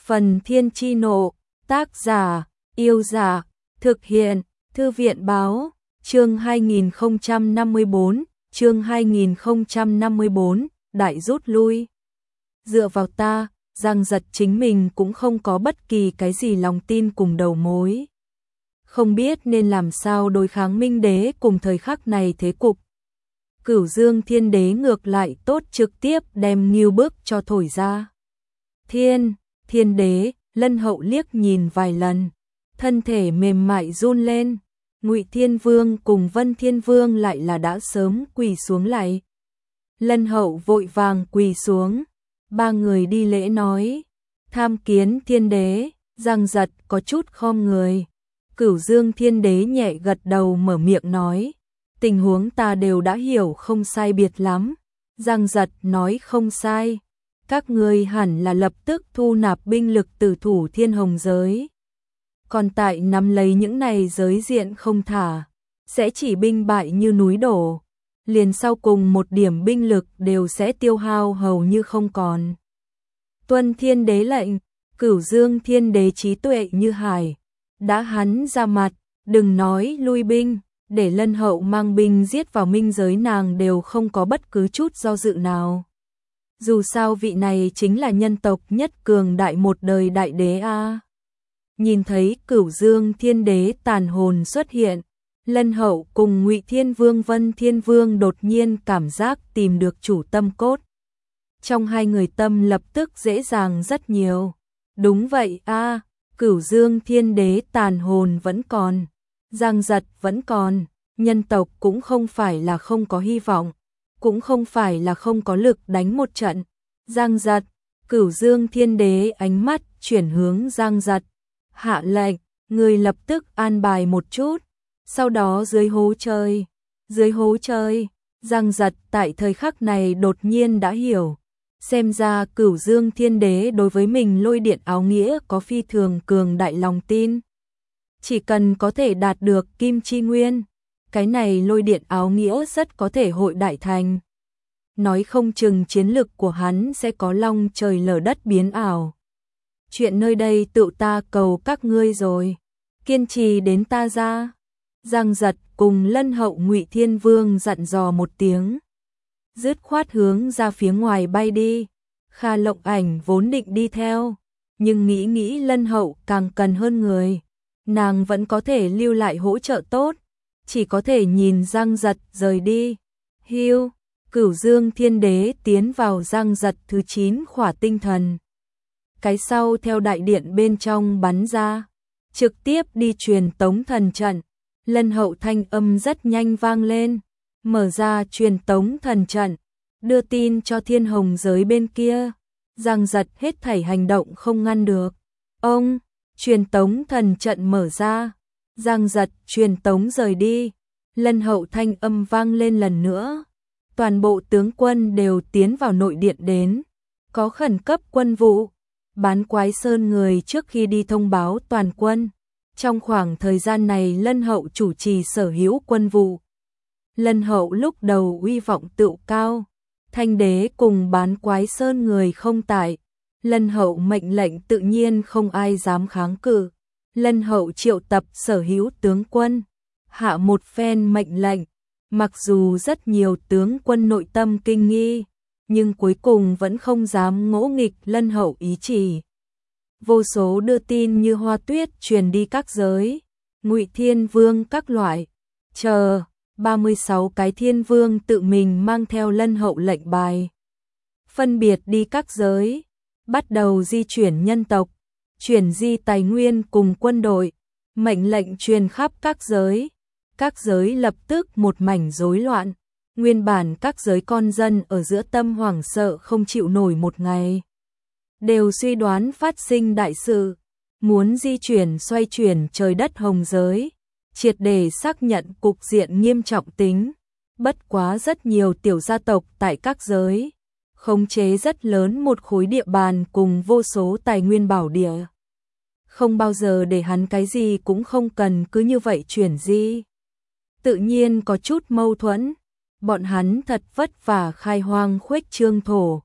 Phần Thiên Chi Nộ, tác giả, Yêu Dạ, thực hiện, Thư viện Báo, chương 2054, đại rút lui. Dựa vào ta, Giang Giật chính mình cũng không có bất kỳ cái gì lòng tin cùng đầu mối. Không biết nên làm sao đối kháng Minh Đế cùng thời khắc này thế cục. Cửu Dương Thiên Đế ngược lại tốt trực tiếp đem Ngưu Bức cho thổi ra. Thiên Đế, Lân Hậu liếc nhìn vài lần, thân thể mềm mại run lên. Ngụy Thiên Vương cùng Vân Thiên Vương lại là đã sớm quỳ xuống lại. Lân Hậu vội vàng quỳ xuống, ba người đi lễ nói, tham kiến Thiên Đế. Giang Giật có chút khom người. Cửu Dương Thiên Đế nhẹ gật đầu mở miệng nói, tình huống ta đều đã hiểu không sai biệt lắm. Giang Giật nói không sai, các ngươi hẳn là lập tức thu nạp binh lực từ thủ Thiên Hồng giới. Còn tại nắm lấy những này giới diện không thả, sẽ chỉ binh bại như núi đổ, liền sau cùng một điểm binh lực đều sẽ tiêu hao hầu như không còn. Tuân Thiên Đế lệnh. Cửu Dương Thiên Đế trí tuệ như hải, đã hắn ra mặt, đừng nói lui binh, để Lân Hậu mang binh giết vào minh giới nàng đều không có bất cứ chút do dự nào. Dù sao vị này chính là nhân tộc nhất cường đại một đời đại đế a. Nhìn thấy Cửu Dương Thiên Đế tàn hồn xuất hiện, Lân Hậu cùng Ngụy Thiên Vương Vân Thiên Vương đột nhiên cảm giác tìm được chủ tâm cốt. Trong hai người tâm lập tức dễ dàng rất nhiều. Đúng vậy a, Cửu Dương Thiên Đế tàn hồn vẫn còn, Giang Giật vẫn còn, nhân tộc cũng không phải là không có hy vọng, cũng không phải là không có lực đánh một trận. Giang Giật, Cửu Dương Thiên Đế ánh mắt chuyển hướng Giang Giật, hạ lệnh, người lập tức an bài một chút, sau đó dưới hố trời. Giang Giật tại thời khắc này đột nhiên đã hiểu. Xem ra Cửu Dương Thiên Đế đối với mình lôi điện áo nghĩa có phi thường cường đại lòng tin. Chỉ cần có thể đạt được Kim Chi Nguyên, cái này lôi điện áo nghĩa rất có thể hội đại thành. Nói không chừng chiến lực của hắn sẽ có long trời lở đất biến ảo. Chuyện nơi đây tự ta cầu các ngươi rồi, kiên trì đến ta ra. Giang Giật cùng Lân Hậu Ngụy Thiên Vương dặn dò một tiếng, dứt khoát hướng ra phía ngoài bay đi. Kha Lộng Ảnh vốn định đi theo, nhưng nghĩ Lân Hậu càng cần hơn người, nàng vẫn có thể lưu lại hỗ trợ tốt, chỉ có thể nhìn Giang Giật rời đi. Hiu, Cửu Dương Thiên Đế tiến vào Giang Giật thứ 9 khỏa tinh thần. Cái sau theo đại điện bên trong bắn ra, trực tiếp đi truyền tống thần trận. Lân Hậu thanh âm rất nhanh vang lên, mở ra truyền tống thần trận, đưa tin cho Thiên Hồng giới bên kia. Giang Giật hết thảy hành động không ngăn được. Ông, truyền tống thần trận mở ra, Giang Giật truyền tống rời đi. Lân Hậu thanh âm vang lên lần nữa. Toàn bộ tướng quân đều tiến vào nội điện đến, có khẩn cấp quân vụ. Bán Quái Sơn người trước khi đi thông báo toàn quân. Trong khoảng thời gian này Lân Hậu chủ trì sở hữu quân vụ. Lân Hậu lúc đầu uy vọng tựu cao, Thanh Đế cùng Bán Quái Sơn người không tại, Lân Hậu mệnh lệnh tự nhiên không ai dám kháng cự. Lân Hậu triệu tập sở hữu tướng quân, hạ một phen mệnh lệnh, mặc dù rất nhiều tướng quân nội tâm kinh nghi, nhưng cuối cùng vẫn không dám ngỗ nghịch Lân Hậu ý chỉ. Vô số đưa tin như hoa tuyết truyền đi các giới, Ngụy Thiên Vương các loại, 36 cái Thiên Vương tự mình mang theo Lân Hậu lệnh bài, phân biệt đi các giới, bắt đầu di chuyển nhân tộc, chuyển di tài nguyên cùng quân đội, mệnh lệnh truyền khắp các giới lập tức một mảnh rối loạn. Nguyên bản các giới con dân ở giữa tâm hoảng sợ không chịu nổi một ngày, đều suy đoán phát sinh đại sự, muốn di chuyển xoay chuyển trời đất Hồng giới, triệt để xác nhận cục diện nghiêm trọng tính. Bất quá rất nhiều tiểu gia tộc tại các giới, khống chế rất lớn một khối địa bàn cùng vô số tài nguyên bảo địa. Không bao giờ để hắn cái gì cũng không cần cứ như vậy chuyển di. Tự nhiên có chút mâu thuẫn, bọn hắn thật vất vả khai hoang khuếch trương thổ,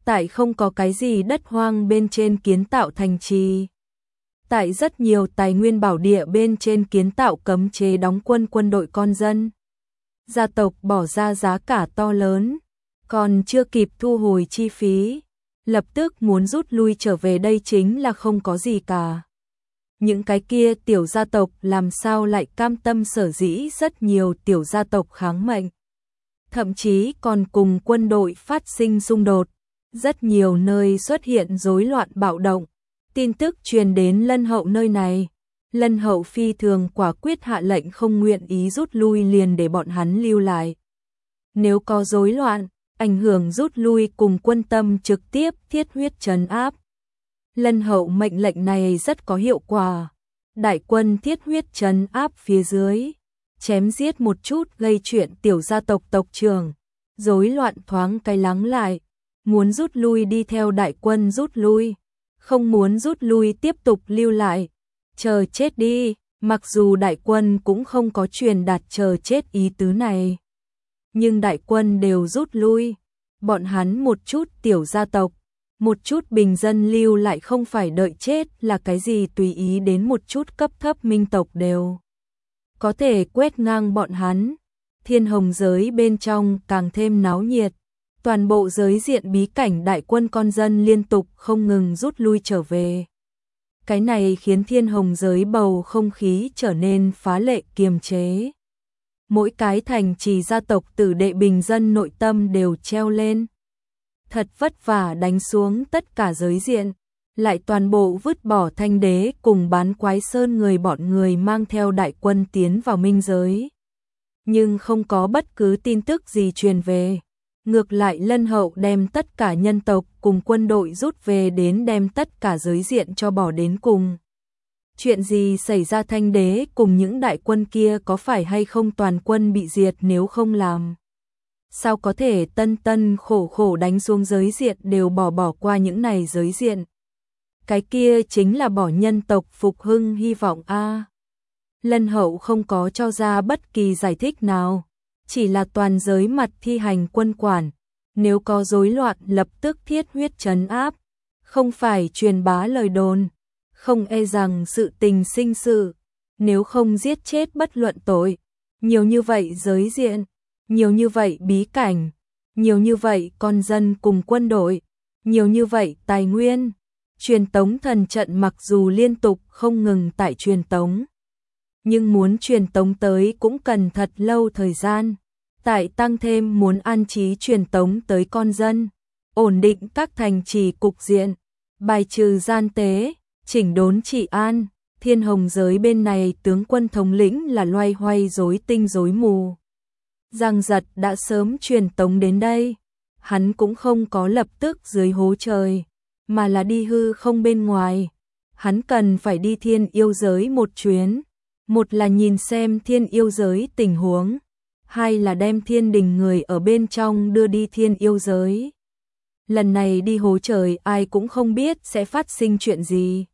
tại không có cái gì đất hoang bên trên kiến tạo thành trì. Tại rất nhiều tài nguyên bảo địa bên trên kiến tạo cấm chế đóng quân đội con dân. Gia tộc bỏ ra giá cả to lớn, còn chưa kịp thu hồi chi phí, lập tức muốn rút lui trở về, đây chính là không có gì cả. Những cái kia tiểu gia tộc làm sao lại cam tâm, sở dĩ rất nhiều tiểu gia tộc kháng mệnh. Thậm chí còn cùng quân đội phát sinh xung đột, rất nhiều nơi xuất hiện rối loạn bạo động. Tin tức truyền đến Lân Hậu nơi này, Lân Hậu phi thường quả quyết hạ lệnh không nguyện ý rút lui, liền để bọn hắn lưu lại. Nếu có rối loạn, ảnh hưởng rút lui cùng quân tâm trực tiếp thiết huyết trấn áp. Lân Hậu mệnh lệnh này rất có hiệu quả. Đại quân thiết huyết trấn áp phía dưới, chém giết một chút gây chuyện tiểu gia tộc tộc trưởng, rối loạn thoáng cái lắng lại, muốn rút lui đi theo đại quân rút lui, không muốn rút lui tiếp tục lưu lại, chờ chết đi, mặc dù đại quân cũng không có truyền đạt chờ chết ý tứ này. Nhưng đại quân đều rút lui, bọn hắn một chút tiểu gia tộc, một chút bình dân lưu lại không phải đợi chết là cái gì, tùy ý đến một chút cấp thấp minh tộc đều có thể quét ngang bọn hắn. Thiên Hồng giới bên trong càng thêm náo nhiệt, toàn bộ giới diện bí cảnh đại quân con dân liên tục không ngừng rút lui trở về. Cái này khiến Thiên Hồng giới bầu không khí trở nên phá lệ kiềm chế. Mỗi cái thành trì gia tộc tử đệ bình dân nội tâm đều treo lên. Thật vất vả đánh xuống tất cả giới diện, lại toàn bộ vứt bỏ Thanh Đế cùng Bán Quái Sơn người, bọn người mang theo đại quân tiến vào minh giới. Nhưng không có bất cứ tin tức gì truyền về. Ngược lại Lân Hậu đem tất cả nhân tộc cùng quân đội rút về, đến đem tất cả giới diện cho bỏ đến cùng. Chuyện gì xảy ra, Thanh Đế cùng những đại quân kia có phải hay không toàn quân bị diệt, nếu không làm sao có thể tân tân khổ khổ đánh xuống giới diện đều bỏ qua những này giới diện. Cái kia chính là bỏ nhân tộc phục hưng hy vọng a. Lân Hậu không có cho ra bất kỳ giải thích nào, chỉ là toàn giới mặt thi hành quân quản, nếu có rối loạn lập tức thiết huyết trấn áp, không phải truyền bá lời đồn, không e rằng sự tình sinh sự, nếu không giết chết bất luận tội. Nhiều như vậy giới diện, nhiều như vậy bí cảnh, nhiều như vậy con dân cùng quân đội, nhiều như vậy tài nguyên. Truyền tống thần trận mặc dù liên tục không ngừng tại truyền tống, nhưng muốn truyền tống tới cũng cần thật lâu thời gian. Tại tăng thêm muốn an trí truyền tống tới con dân, ổn định các thành trì cục diện, bài trừ gian tế, chỉnh đốn trị an. Thiên Hồng giới bên này tướng quân thống lĩnh là loay hoay rối tinh rối mù. Giang Giật đã sớm truyền tống đến đây, hắn cũng không có lập tức dưới hố trời, mà là đi hư không bên ngoài. Hắn cần phải đi thiên yêu giới một chuyến, một là nhìn xem thiên yêu giới tình huống, hai là đem thiên đình người ở bên trong đưa đi thiên yêu giới. Lần này đi hố trời ai cũng không biết sẽ phát sinh chuyện gì.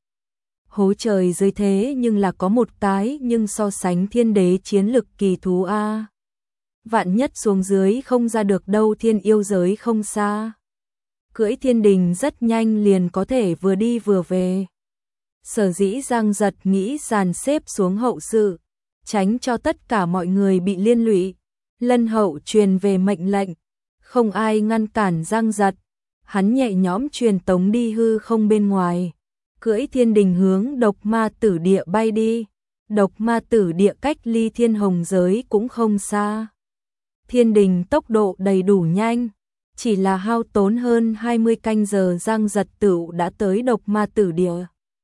Hố trời dưới thế nhưng là có một cái, nhưng so sánh thiên đế chiến lực kỳ thú a. Vạn nhất xuống dưới không ra được đâu, thiên yêu giới không xa. Cưỡi thiên đình rất nhanh liền có thể vừa đi vừa về. Sở dĩ Giang Giật nghĩ dàn xếp xuống hậu sự, tránh cho tất cả mọi người bị liên lụy. Lân Hậu truyền về mệnh lệnh, không ai ngăn cản Giang Giật. Hắn nhẹ nhõm truyền tống đi hư không bên ngoài, cưỡi thiên đình hướng Độc Ma Tử Địa bay đi. Độc Ma Tử Địa cách ly Thiên Hồng giới cũng không xa. Thiên đình tốc độ đầy đủ nhanh, chỉ là hao tốn hơn 20 canh giờ Giang Giật tựu đã tới Độc Ma Tử Địa.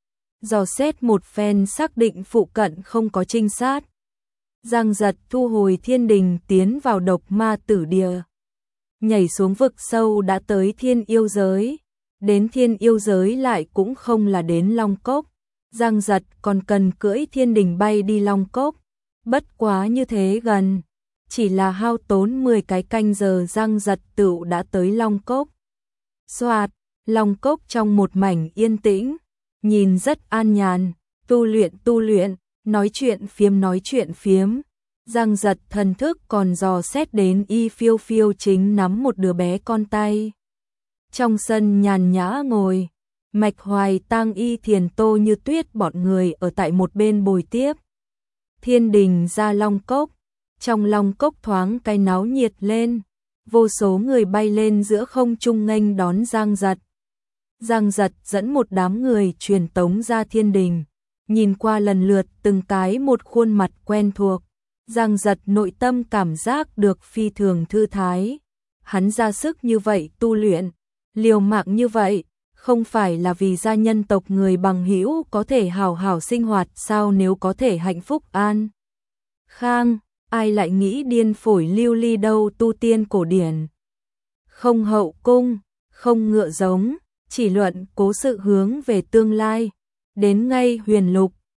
Dò xét một phen xác định phụ cận không có trinh sát, Giang Giật thu hồi thiên đình tiến vào Độc Ma Tử Địa. Nhảy xuống vực sâu đã tới thiên yêu giới, đến thiên yêu giới lại cũng không là đến Long Cốc. Giang Giật còn cần cưỡi thiên đình bay đi Long Cốc, bất quá như thế gần, chỉ là hao tốn 10 cái canh giờ Giang Giật tựu đã tới Long Cốc. Soạt, Long Cốc trong một mảnh yên tĩnh, nhìn rất an nhàn, tu luyện, nói chuyện phiếm. Giang Giật thần thức còn dò xét đến Y Phiêu Phiêu chính nắm một đứa bé con tay Trong sân nhàn nhã ngồi, Mạch Hoài Tang Y Thiền Tô Như Tuyết bọn người ở tại một bên bồi tiếp. Thiên Đình ra Long Cốc, trong Long Cốc thoáng cái náo nhiệt lên, vô số người bay lên giữa không trung nghênh đón Giang Giật. Giang Giật dẫn một đám người truyền tống ra Thiên Đình, nhìn qua lần lượt từng cái một khuôn mặt quen thuộc. Giang Giật nội tâm cảm giác được phi thường thư thái. Hắn ra sức như vậy tu luyện, liều mạng như vậy, không phải là vì gia nhân tộc người bằng hữu có thể hào hào sinh hoạt sao, nếu có thể hạnh phúc an khang, ai lại nghĩ điên phổi lưu ly đâu. Tu tiên cổ điển, không hậu cung, không ngựa giống, chỉ luận cố sự hướng về tương lai. Đến ngay huyền lục,